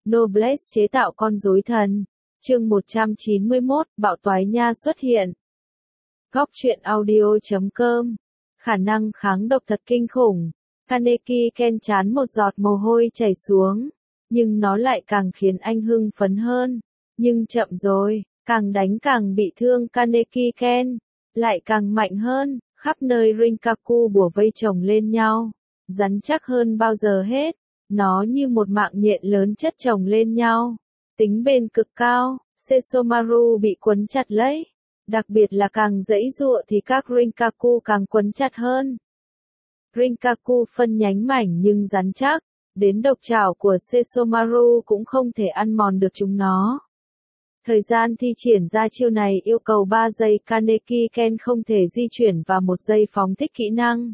Noblesse chế tạo con rối thần. Chương 191, Bạo Toái Nha xuất hiện. Góc truyện audio.com. Khả năng kháng độc thật kinh khủng. Kaneki Ken chán một giọt mồ hôi chảy xuống. Nhưng nó lại càng khiến anh hưng phấn hơn. Nhưng chậm rồi, càng đánh càng bị thương. Kaneki Ken lại càng mạnh hơn. Khắp nơi Rinkaku bủa vây chồng lên nhau. Rắn chắc hơn bao giờ hết. Nó như một mạng nhện lớn chất chồng lên nhau. Tính bền cực cao, Sesomaru bị quấn chặt lấy. Đặc biệt là càng giãy giụa thì các Rinkaku càng quấn chặt hơn. Rinkaku phân nhánh mảnh nhưng rắn chắc. Đến độc trảo của Sesomaru cũng không thể ăn mòn được chúng nó. Thời gian thi triển ra chiêu này yêu cầu 3 giây. Kaneki Ken không thể di chuyển và 1 giây phóng thích kỹ năng.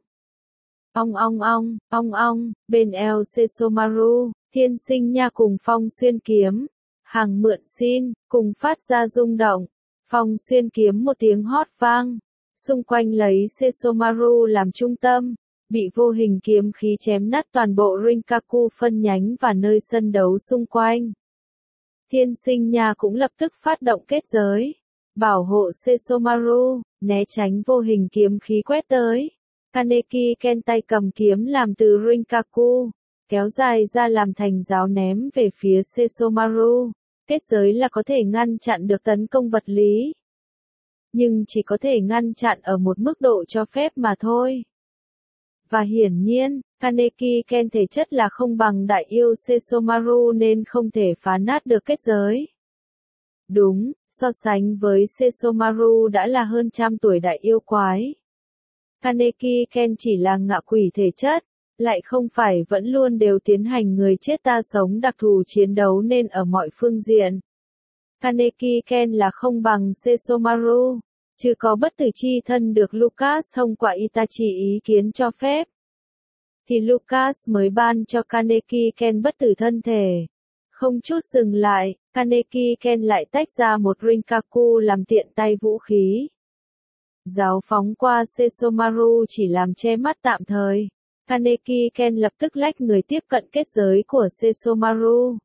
Ong, bên eo Sesomaru, thiên sinh nha cùng phong xuyên kiếm. Hàng mượn xin, cùng phát ra rung động. Phong xuyên kiếm một tiếng hót vang. Xung quanh lấy Sesomaru làm trung tâm. Bị vô hình kiếm khí chém nát toàn bộ Rinkaku phân nhánh và nơi sân đấu xung quanh. Thiên sinh nha cũng lập tức phát động kết giới. Bảo hộ Sesomaru, né tránh vô hình kiếm khí quét tới. Kaneki Ken tay cầm kiếm làm từ Rinkaku, kéo dài ra làm thành giáo ném về phía Sesomaru. Kết giới là có thể ngăn chặn được tấn công vật lý. Nhưng chỉ có thể ngăn chặn ở một mức độ cho phép mà thôi. Và hiển nhiên, Kaneki Ken thể chất là không bằng đại yêu Sesomaru nên không thể phá nát được kết giới. Đúng, so sánh với Sesomaru đã là hơn trăm tuổi đại yêu quái. Kaneki Ken chỉ là ngạ quỷ thể chất, lại không phải vẫn luôn đều tiến hành người chết ta sống đặc thù chiến đấu nên ở mọi phương diện. Kaneki Ken là không bằng Sesomaru, chứ có bất tử chi thân được Lucas thông qua Itachi ý kiến cho phép. Thì Lucas mới ban cho Kaneki Ken bất tử thân thể. Không chút dừng lại, Kaneki Ken lại tách ra một Rinkaku làm tiện tay vũ khí. Giáo phóng qua Sesomaru chỉ làm che mắt tạm thời. Kaneki Ken lập tức lách người tiếp cận kết giới của Sesomaru.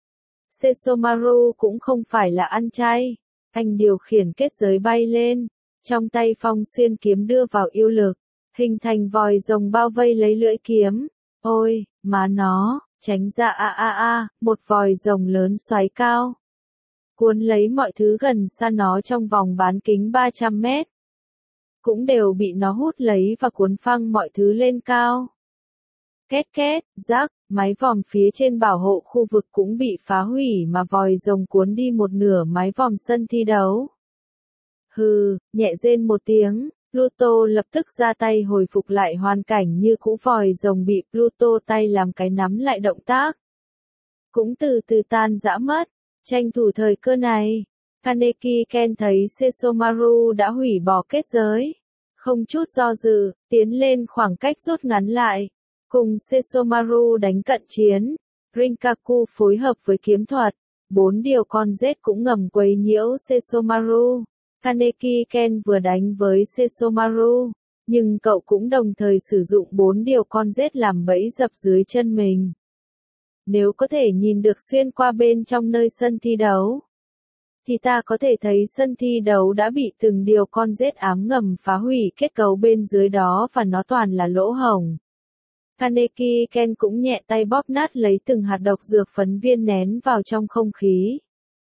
Sesomaru cũng không phải là ăn chay. Anh điều khiển kết giới bay lên. Trong tay phong xuyên kiếm đưa vào yêu lực. Hình thành vòi rồng bao vây lấy lưỡi kiếm. Ôi, má nó, tránh ra một vòi rồng lớn xoáy cao. Cuốn lấy mọi thứ gần xa nó trong vòng bán kính 300 mét. Cũng đều bị nó hút lấy và cuốn phăng mọi thứ lên cao. Két, rắc, mái vòm phía trên bảo hộ khu vực cũng bị phá hủy mà vòi rồng cuốn đi một nửa mái vòm sân thi đấu. Hừ, nhẹ rên một tiếng, Pluto lập tức ra tay hồi phục lại hoàn cảnh như cũ. Vòi rồng bị Pluto tay làm cái nắm lại động tác. Cũng từ từ tan rã mất, tranh thủ thời cơ này. Kaneki Ken thấy Sesomaru đã hủy bỏ kết giới. Không chút do dự, tiến lên khoảng cách rút ngắn lại. Cùng Sesomaru đánh cận chiến. Rinkaku phối hợp với kiếm thuật. 4 điều con rết cũng ngầm quấy nhiễu Sesomaru. Kaneki Ken vừa đánh với Sesomaru. Nhưng cậu cũng đồng thời sử dụng 4 điều con rết làm bẫy dập dưới chân mình. Nếu có thể nhìn được xuyên qua bên trong nơi sân thi đấu. Thì ta có thể thấy sân thi đấu đã bị từng điều con rết ám ngầm phá hủy kết cấu bên dưới đó và nó toàn là lỗ hổng. Kaneki Ken cũng nhẹ tay bóp nát lấy từng hạt độc dược phấn viên nén vào trong không khí.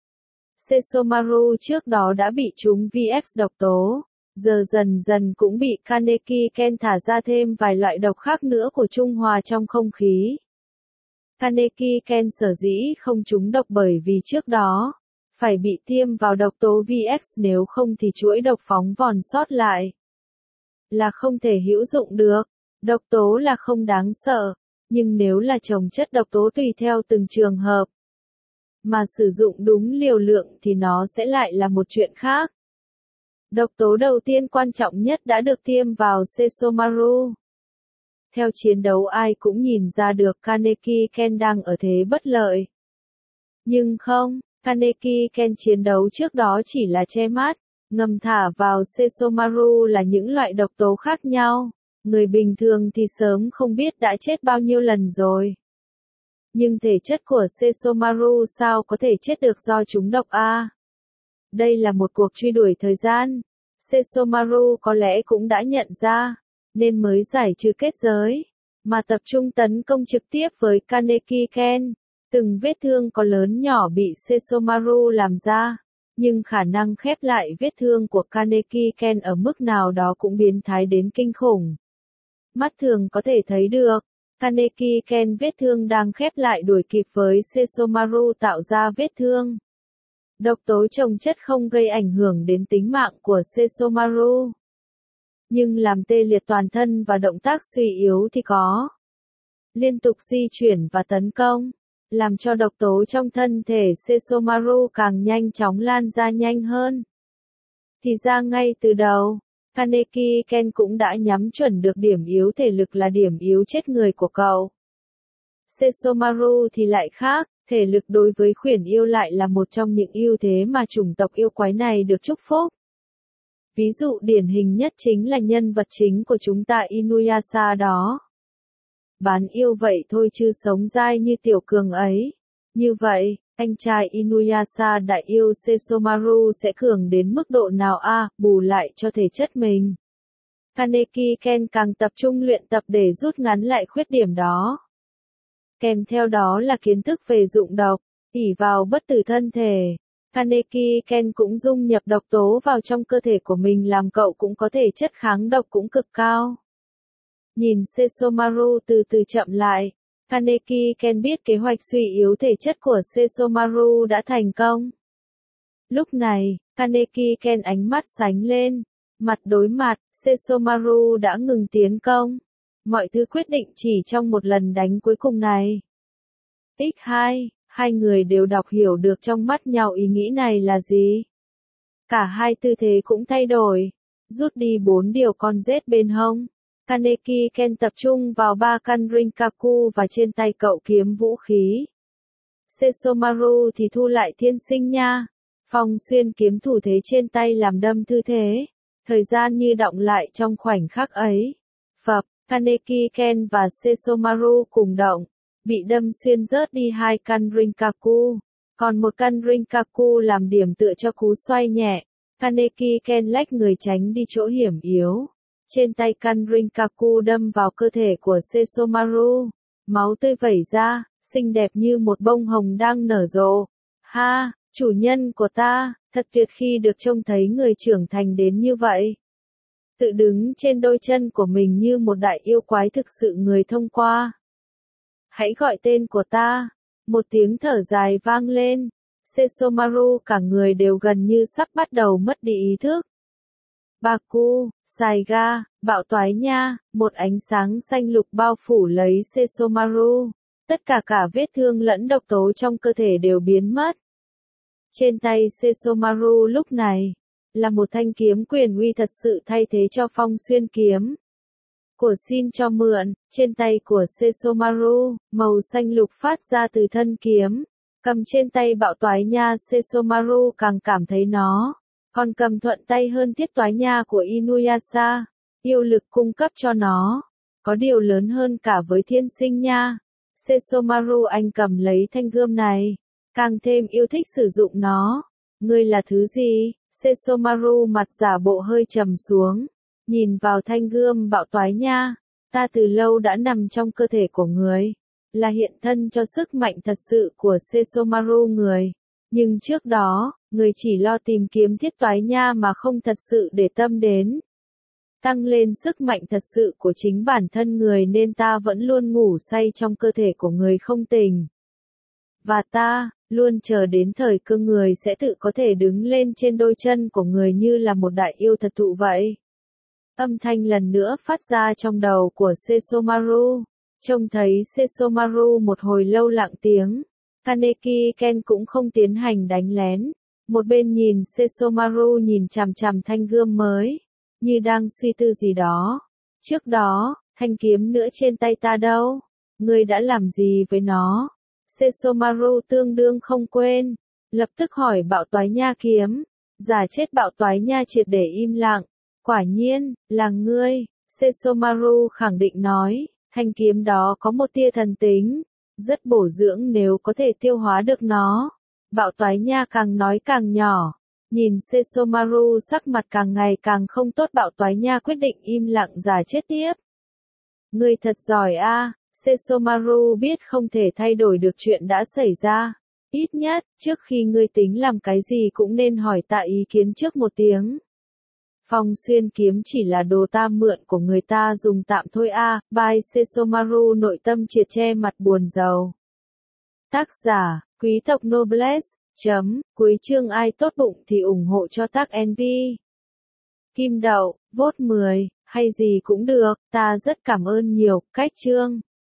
Sesomaru trước đó đã bị trúng VX độc tố, giờ dần dần cũng bị Kaneki Ken thả ra thêm vài loại độc khác nữa của trung hòa trong không khí. Kaneki Ken sở dĩ không trúng độc bởi vì trước đó phải bị tiêm vào độc tố VX, nếu không thì chuỗi độc phóng vòn sót lại là không thể hữu dụng được. Độc tố là không đáng sợ, nhưng nếu là chồng chất độc tố tùy theo từng trường hợp mà sử dụng đúng liều lượng thì nó sẽ lại là một chuyện khác. Độc tố đầu tiên quan trọng nhất đã được tiêm vào Sesomaru. Theo chiến đấu ai cũng nhìn ra được Kaneki Ken đang ở thế bất lợi. Nhưng không, Kaneki Ken chiến đấu trước đó chỉ là che mắt, ngầm thả vào Sesomaru là những loại độc tố khác nhau. Người bình thường thì sớm không biết đã chết bao nhiêu lần rồi. Nhưng thể chất của Sesomaru sao có thể chết được do trúng độc a? Đây là một cuộc truy đuổi thời gian. Sesomaru có lẽ cũng đã nhận ra, nên mới giải trừ kết giới, mà tập trung tấn công trực tiếp với Kaneki Ken. Từng vết thương có lớn nhỏ bị Sesomaru làm ra, nhưng khả năng khép lại vết thương của Kaneki Ken ở mức nào đó cũng biến thái đến kinh khủng. Mắt thường có thể thấy được, Kaneki Ken vết thương đang khép lại đuổi kịp với Sesomaru tạo ra vết thương. Độc tố chồng chất không gây ảnh hưởng đến tính mạng của Sesomaru, nhưng làm tê liệt toàn thân và động tác suy yếu thì có. Liên tục di chuyển và tấn công, làm cho độc tố trong thân thể Sesomaru càng nhanh chóng lan ra nhanh hơn. Thì ra ngay từ đầu, Kaneki Ken cũng đã nhắm chuẩn được điểm yếu thể lực là điểm yếu chết người của cậu. Sesomaru thì lại khác, thể lực đối với khuyển yêu lại là một trong những ưu thế mà chủng tộc yêu quái này được chúc phúc. Ví dụ điển hình nhất chính là nhân vật chính của chúng ta Inuyasha đó. Bán yêu vậy thôi chứ sống dai như tiểu cường ấy. Như vậy, anh trai Inuyasha đại yêu Sesomaru sẽ cường đến mức độ nào a, bù lại cho thể chất mình. Kaneki Ken càng tập trung luyện tập để rút ngắn lại khuyết điểm đó. Kèm theo đó là kiến thức về dụng độc, ỷ vào bất tử thân thể. Kaneki Ken cũng dung nhập độc tố vào trong cơ thể của mình làm cậu cũng có thể chất kháng độc cũng cực cao. Nhìn Sesomaru từ từ chậm lại, Kaneki Ken biết kế hoạch suy yếu thể chất của Sesomaru đã thành công. Lúc này, Kaneki Ken ánh mắt sáng lên, mặt đối mặt, Sesomaru đã ngừng tiến công. Mọi thứ quyết định chỉ trong một lần đánh cuối cùng này. X2, hai người đều đọc hiểu được trong mắt nhau ý nghĩ này là gì. Cả hai tư thế cũng thay đổi, rút đi 4 điều con rết bên hông. Kaneki Ken tập trung vào 3 căn Rinkaku và trên tay cậu kiếm vũ khí. Sesomaru thì thu lại thiên sinh nha. Phong xuyên kiếm thủ thế trên tay làm đâm tư thế. Thời gian như đọng lại trong khoảnh khắc ấy. Phập, Kaneki Ken và Sesomaru cùng động. Bị đâm xuyên rớt đi 2 căn Rinkaku. Còn một căn Rinkaku làm điểm tựa cho cú xoay nhẹ. Kaneki Ken lách người tránh đi chỗ hiểm yếu. Trên tay căn Rinkaku đâm vào cơ thể của Sesomaru. Máu tươi vẩy ra, xinh đẹp như một bông hồng đang nở rộ. Ha, chủ nhân của ta, thật tuyệt khi được trông thấy người trưởng thành đến như vậy. Tự đứng trên đôi chân của mình như một đại yêu quái thực sự người thông qua. Hãy gọi tên của ta. Một tiếng thở dài vang lên. Sesomaru cả người đều gần như sắp bắt đầu mất đi ý thức. Baku, Saiga, bạo toái nha, một ánh sáng xanh lục bao phủ lấy Sesomaru. Tất cả vết thương lẫn độc tố trong cơ thể đều biến mất. Trên tay Sesomaru lúc này, là một thanh kiếm quyền uy thật sự thay thế cho phong xuyên kiếm. Của xin cho mượn, trên tay của Sesomaru, màu xanh lục phát ra từ thân kiếm. Cầm trên tay bạo toái nha Sesomaru càng cảm thấy nó. Còn cầm thuận tay hơn thiết toái nha của Inuyasha. Yêu lực cung cấp cho nó. Có điều lớn hơn cả với thiên sinh nha. Sesomaru anh cầm lấy thanh gươm này. Càng thêm yêu thích sử dụng nó. Ngươi là thứ gì? Sesomaru mặt giả bộ hơi trầm xuống. Nhìn vào thanh gươm bạo toái nha. Ta từ lâu đã nằm trong cơ thể của người. Là hiện thân cho sức mạnh thật sự của Sesomaru người. Nhưng trước đó, người chỉ lo tìm kiếm thiết toái nha mà không thật sự để tâm đến. Tăng lên sức mạnh thật sự của chính bản thân người nên ta vẫn luôn ngủ say trong cơ thể của người không tỉnh. Và ta, luôn chờ đến thời cơ người sẽ tự có thể đứng lên trên đôi chân của người như là một đại yêu thật thụ vậy. Âm thanh lần nữa phát ra trong đầu của Sesomaru. Trông thấy Sesomaru một hồi lâu lặng tiếng. Kaneki Ken cũng không tiến hành đánh lén. Một bên nhìn Sesomaru nhìn chằm chằm thanh gươm mới. Như đang suy tư gì đó. Trước đó, thanh kiếm nữa trên tay ta đâu? Ngươi đã làm gì với nó? Sesomaru tương đương không quên. Lập tức hỏi bạo toái nha kiếm. Giả chết bạo toái nha triệt để im lặng. Quả nhiên, là ngươi. Sesomaru khẳng định nói. Thanh kiếm đó có một tia thần tính. rất bổ dưỡng nếu có thể tiêu hóa được nó. Bạo toái nha càng nói càng nhỏ. Nhìn Sesomaru sắc mặt càng ngày càng không tốt, bạo toái nha quyết định im lặng giả chết tiếp. Ngươi thật giỏi a. Sesomaru biết không thể thay đổi được chuyện đã xảy ra. Ít nhất, trước khi ngươi tính làm cái gì cũng nên hỏi ta ý kiến trước một tiếng. Phong xuyên kiếm chỉ là đồ ta mượn của người ta dùng tạm thôi a. Bai Sesomaru nội tâm triệt che mặt buồn rầu. Tác giả, quý tộc Noblesse. Cuối chương ai tốt bụng thì ủng hộ cho tác NP. Kim đậu, vote 10, hay gì cũng được, ta rất cảm ơn nhiều, cách chương.